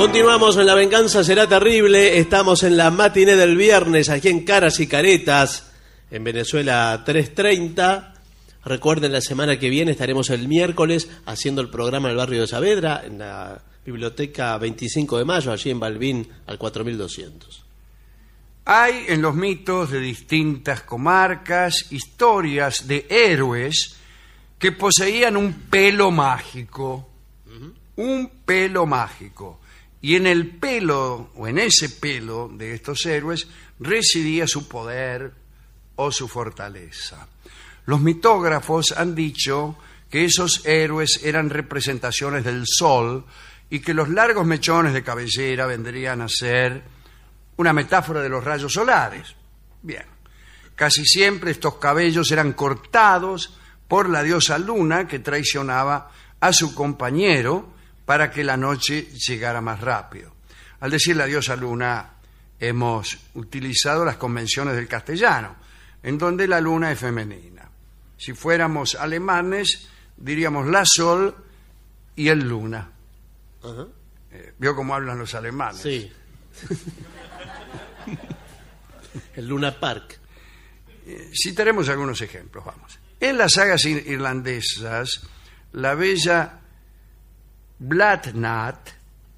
Continuamos en La Venganza Será Terrible. Estamos en la matiné del viernes, aquí en Caras y Caretas, en Venezuela 3:30. Recuerden, la semana que viene estaremos el miércoles haciendo el programa del barrio de Saavedra, en la Biblioteca 25 de Mayo, allí en Balbín, al 4200. Hay en los mitos de distintas comarcas historias de héroes que poseían un pelo mágico. Un pelo mágico. Y en el pelo, o en ese pelo de estos héroes, residía su poder o su fortaleza. Los mitógrafos han dicho que esos héroes eran representaciones del sol y que los largos mechones de cabellera vendrían a ser una metáfora de los rayos solares. Bien, casi siempre estos cabellos eran cortados por la diosa Luna, que traicionaba a su compañero para que la noche llegara más rápido. Al decir la diosa Luna, hemos utilizado las convenciones del castellano, en donde la luna es femenina. Si fuéramos alemanes, diríamos la Sol y el Luna. Ajá. ¿Vio cómo hablan los alemanes? Sí. El Luna Park. Citaremos algunos ejemplos, vamos. En las sagas irlandesas, la bella Blathnat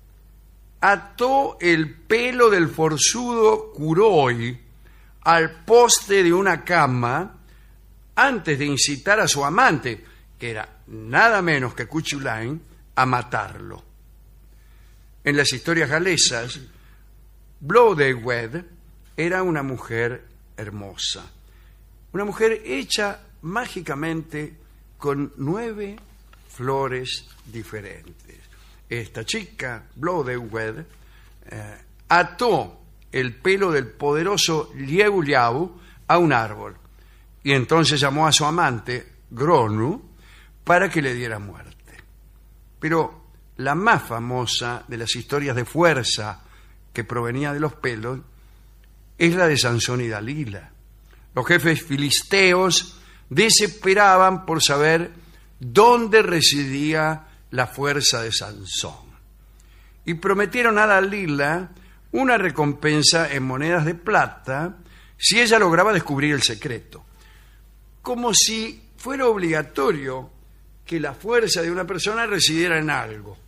ató el pelo del forzudo Curoi al poste de una cama antes de incitar a su amante, que era nada menos que Cuchulain, a matarlo. En las historias galesas, Blodeuwedd era una mujer hermosa, una mujer hecha mágicamente con 9 flores diferentes. Esta chica, Blodeuwedd, ató el pelo del poderoso Lieu Liau a un árbol y entonces llamó a su amante, Gronu, para que le diera muerte. Pero la más famosa de las historias de fuerza que provenía de los pelos es la de Sansón y Dalila. Los jefes filisteos desesperaban por saber dónde residía la fuerza de Sansón y prometieron a Dalila una recompensa en monedas de plata si ella lograba descubrir el secreto, como si fuera obligatorio que la fuerza de una persona residiera en algo.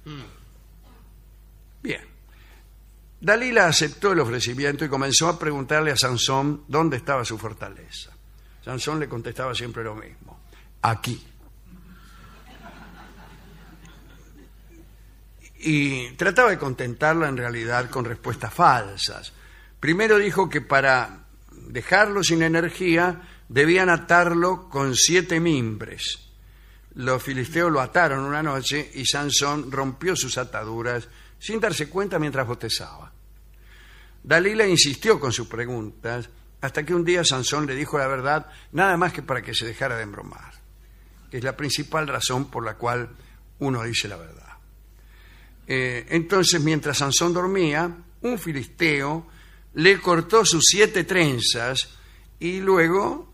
Bien. Dalila aceptó el ofrecimiento y comenzó a preguntarle a Sansón dónde estaba su fortaleza. Sansón le contestaba siempre lo mismo: aquí. Y trataba de contentarla en realidad con respuestas falsas. Primero dijo que para dejarlo sin energía debían atarlo con 7 mimbres. Los filisteos lo ataron una noche y Sansón rompió sus ataduras sin darse cuenta mientras bostezaba. Dalila insistió con sus preguntas hasta que un día Sansón le dijo la verdad, nada más que para que se dejara de embromar, que es la principal razón por la cual uno dice la verdad. Entonces, mientras Sansón dormía, un filisteo le cortó sus 7 trenzas y luego,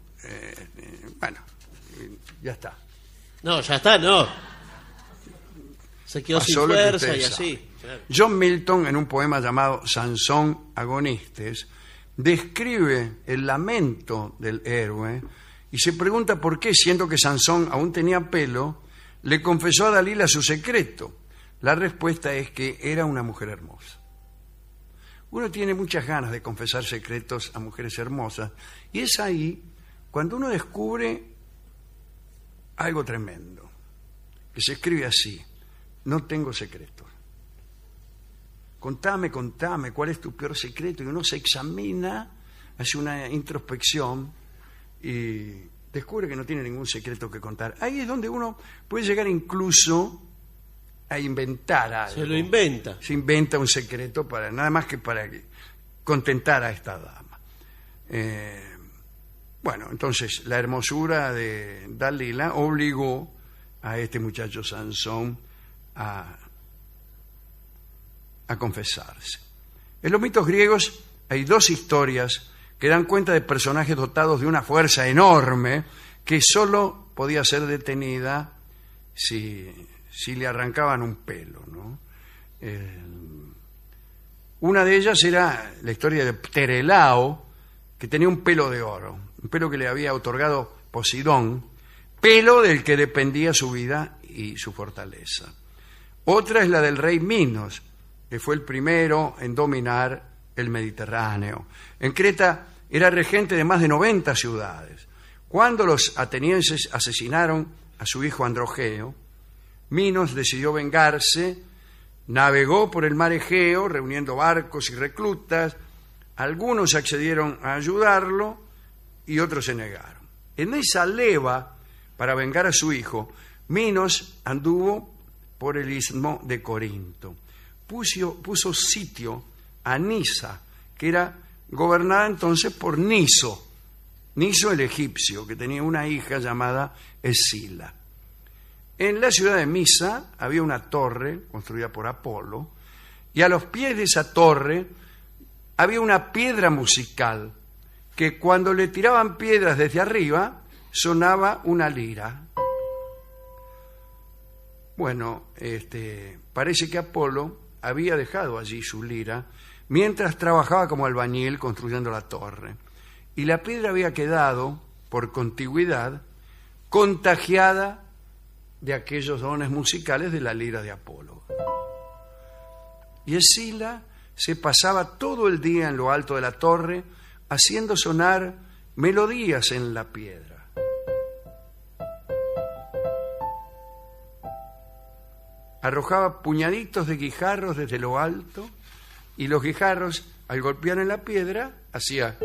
ya está. No, ya está, no. Se quedó sin fuerza y así. Claro. John Milton, en un poema llamado Sansón Agonistes, describe el lamento del héroe y se pregunta por qué, siendo que Sansón aún tenía pelo, le confesó a Dalila su secreto. La respuesta es que era una mujer hermosa. Uno tiene muchas ganas de confesar secretos a mujeres hermosas y es ahí cuando uno descubre algo tremendo, que se escribe así: no tengo secretos. Contame, ¿cuál es tu peor secreto? Y uno se examina, hace una introspección y descubre que no tiene ningún secreto que contar. Ahí es donde uno puede llegar incluso a inventar algo. Se lo inventa. Se inventa un secreto nada más que para contentar a esta dama. Bueno, entonces la hermosura de Dalila obligó a este muchacho Sansón a confesarse. En los mitos griegos hay 2 historias que dan cuenta de personajes dotados de una fuerza enorme que solo podía ser detenida si le arrancaban un pelo, ¿no? Una de ellas era la historia de Pterelao, que tenía un pelo de oro, un pelo que le había otorgado Poseidón, pelo del que dependía su vida y su fortaleza. Otra es la del rey Minos, que fue el primero en dominar el Mediterráneo. En Creta era regente de más de 90 ciudades. Cuando los atenienses asesinaron a su hijo Androgeo, Minos decidió vengarse, navegó por el mar Egeo reuniendo barcos y reclutas. Algunos accedieron a ayudarlo y otros se negaron. En esa leva para vengar a su hijo, Minos anduvo por el istmo de Corinto. Puso sitio a Nisa, que era gobernada entonces por Niso el egipcio, que tenía una hija llamada Escila. En la ciudad de Misa había una torre construida por Apolo, y a los pies de esa torre había una piedra musical que cuando le tiraban piedras desde arriba sonaba una lira. Bueno, parece que Apolo había dejado allí su lira mientras trabajaba como albañil construyendo la torre. Y la piedra había quedado, por contigüidad, contagiada de aquellos dones musicales de la lira de Apolo. Y Escila se pasaba todo el día en lo alto de la torre haciendo sonar melodías en la piedra. Arrojaba puñaditos de guijarros desde lo alto y los guijarros, al golpear en la piedra, hacía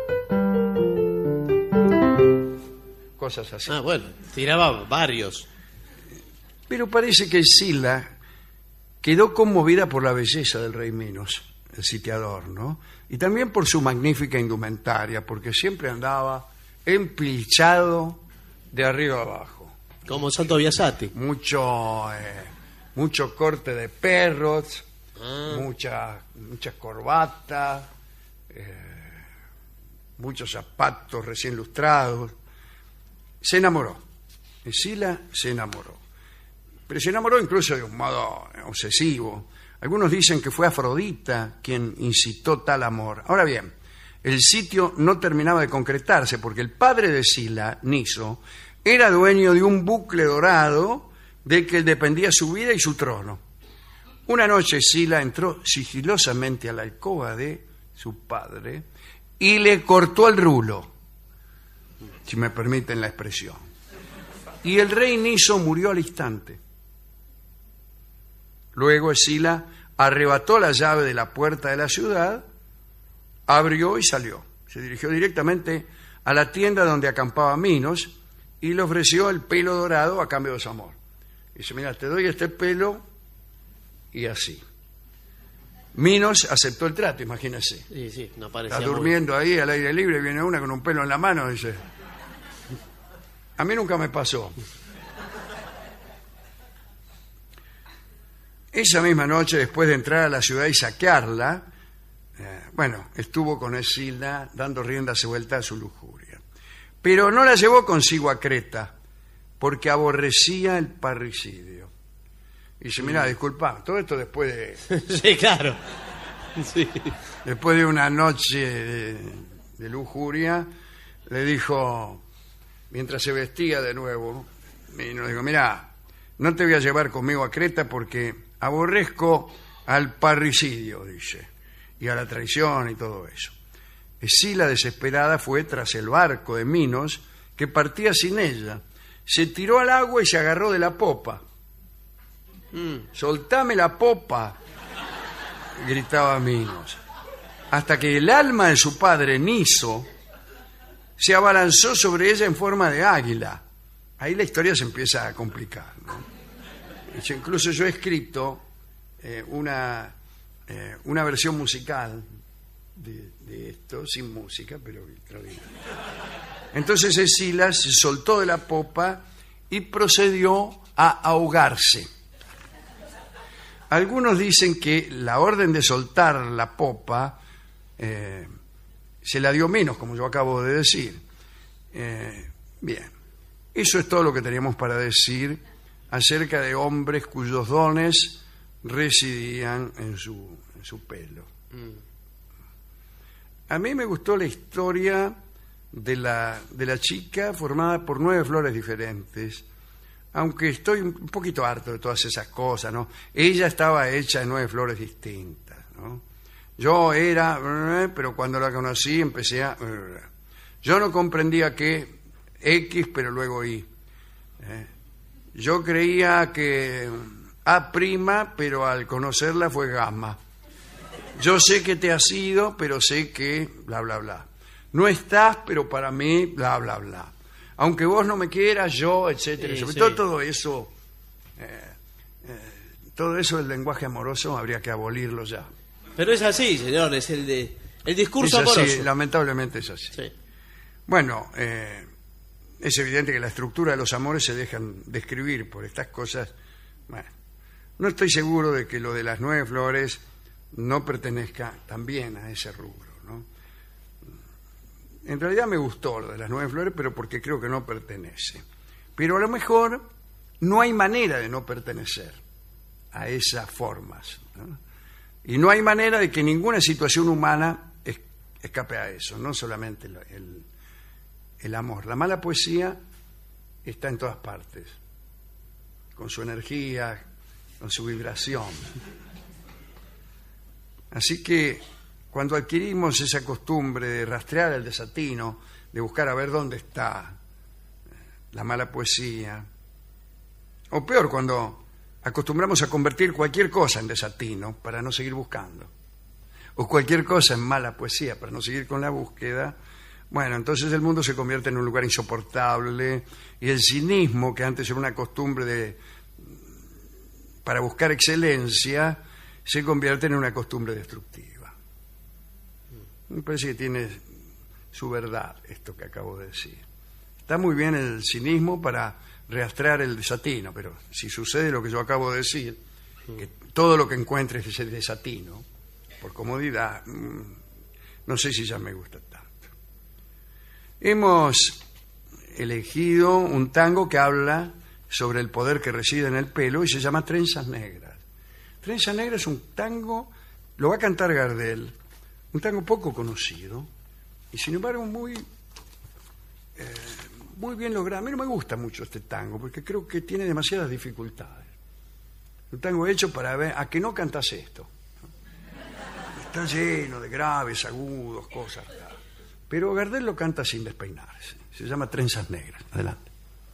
cosas así. Ah, bueno, tiraba varios. Pero parece que Escila quedó conmovida por la belleza del rey Minos, el sitiador, ¿no? Y también por su magnífica indumentaria, porque siempre andaba empilchado de arriba a abajo. Como Santo Biasati. Mucho corte de perros, mucha corbata, muchos zapatos recién lustrados. Se enamoró. Escila se enamoró. Pero se enamoró incluso de un modo obsesivo. Algunos dicen que fue Afrodita quien incitó tal amor. Ahora bien, el sitio no terminaba de concretarse porque el padre de Escila, Niso, era dueño de un bucle dorado de que dependía su vida y su trono. Una noche Escila entró sigilosamente a la alcoba de su padre y le cortó el rulo, si me permiten la expresión. Y el rey Niso murió al instante. Luego Escila arrebató la llave de la puerta de la ciudad, abrió y salió. Se dirigió directamente a la tienda donde acampaba Minos y le ofreció el pelo dorado a cambio de su amor. Dice, mira, te doy este pelo y así. Minos aceptó el trato, imagínese. Sí, no parecía Está durmiendo ahí al aire libre, viene una con un pelo en la mano, dice. A mí nunca me pasó. Esa misma noche, después de entrar a la ciudad y saquearla, estuvo con Escila dando rienda suelta a su lujuria. Pero no la llevó consigo a Creta, porque aborrecía el parricidio. Y dice, mira, disculpa, todo esto después de... Sí, claro. Sí. Después de una noche de lujuria, le dijo, mientras se vestía de nuevo, y nos dijo, mira, no te voy a llevar conmigo a Creta porque aborrezco al parricidio, dice, y a la traición y todo eso. Escila, desesperada, fue tras el barco de Minos, que partía sin ella. Se tiró al agua y se agarró de la popa. Soltame la popa, gritaba Minos, hasta que el alma de su padre, Niso, se abalanzó sobre ella en forma de águila. Ahí la historia se empieza a complicar, ¿no? Incluso yo he escrito una versión musical de esto, sin música, pero extraordinaria. Entonces Escila se soltó de la popa y procedió a ahogarse. Algunos dicen que la orden de soltar la popa se la dio Minos, como yo acabo de decir. Bien, eso es todo lo que teníamos para decir acerca de hombres cuyos dones residían en su pelo. A mí me gustó la historia de la chica formada por 9 flores diferentes, aunque estoy un poquito harto de todas esas cosas, ¿no? Ella estaba hecha de 9 flores distintas, ¿no? Yo era, pero cuando la conocí empecé a... Yo no comprendía que X, pero luego Y. Yo creía que A', pero al conocerla fue gamma. Yo sé que te has ido, pero sé que bla, bla, bla. No estás, pero para mí, bla, bla, bla. Aunque vos no me quieras, yo, etcétera. Sí, Sobre sí. todo eso del lenguaje amoroso habría que abolirlo ya. Pero es así, señor, es el discurso Es así, amoroso. lamentablemente es así. Sí. Bueno, es evidente que la estructura de los amores se dejan describir por estas cosas. Bueno, no estoy seguro de que lo de las 9 flores no pertenezca también a ese rubro, ¿no? En realidad me gustó lo de las 9 flores, pero porque creo que no pertenece. Pero a lo mejor no hay manera de no pertenecer a esas formas, ¿no? Y no hay manera de que ninguna situación humana escape a eso, no solamente el amor. La mala poesía está en todas partes, con su energía, con su vibración. Así que cuando adquirimos esa costumbre de rastrear el desatino, de buscar a ver dónde está la mala poesía, o peor, cuando acostumbramos a convertir cualquier cosa en desatino para no seguir buscando, o cualquier cosa en mala poesía para no seguir con la búsqueda, bueno, entonces el mundo se convierte en un lugar insoportable y el cinismo, que antes era una costumbre para buscar excelencia, se convierte en una costumbre destructiva. Me parece que tiene su verdad esto que acabo de decir. Está muy bien el cinismo para rastrear el desatino, pero si sucede lo que yo acabo de decir, que todo lo que encuentres es el desatino, por comodidad, no sé si ya me gusta tanto. Hemos elegido un tango que habla sobre el poder que reside en el pelo y se llama Trenzas Negras. Trenzas Negras es un tango, lo va a cantar Gardel, un tango poco conocido y sin embargo muy bien logrado. A mí no me gusta mucho este tango porque creo que tiene demasiadas dificultades. Un tango hecho para ver a que no cantas esto. Está lleno de graves, agudos, cosas. Pero Gardel lo canta sin despeinarse. Se llama Trenzas Negras. Adelante.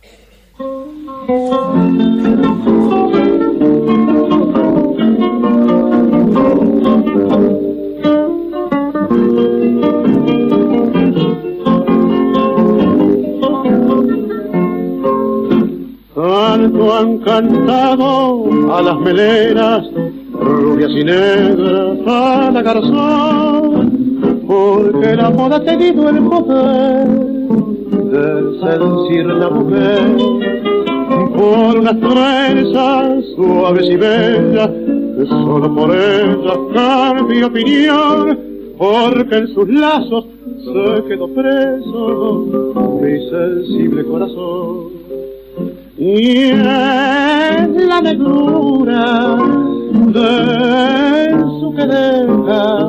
Tanto han cantado a las melenas, rubias y negras, a la garzón, porque la moda ha tenido el poder de seducir la mujer. Por unas trenzas suaves y bellas, que solo por ellas cambio opinión, porque en sus lazos se quedó preso mi sensible corazón. Y en la negrura de su quereja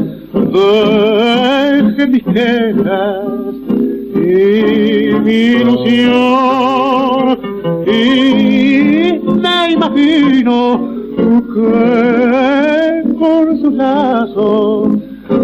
deje mis quejas y mi ilusión, y me imagino que con sus lazos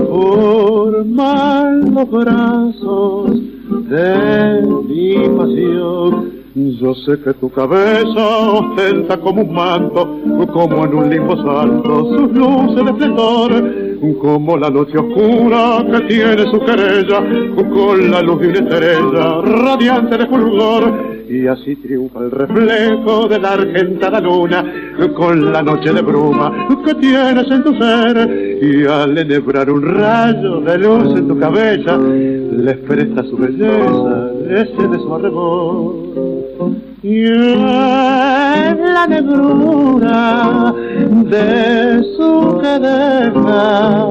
forman los brazos de mi pasión. Yo sé que tu cabeza ostenta como un manto, como en un limbo salto, sus luces de esplendor, como la noche oscura que tiene su querella, con la luz de una estrella radiante de fulgor, y así triunfa el reflejo de la argentada luna, con la noche de bruma que tienes en tu ser, y al enhebrar un rayo de luz en tu cabeza, les presta su belleza, ese de su arrebol. Y en la negrura de su quereja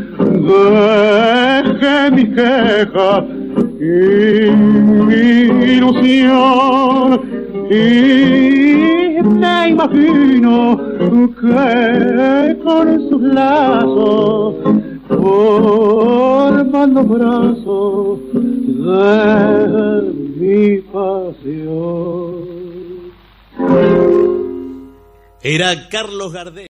deje mis quejas y mi ilusión, y me imagino que con sus lazos forman los brazos de mi pasión. Era Carlos Gardel.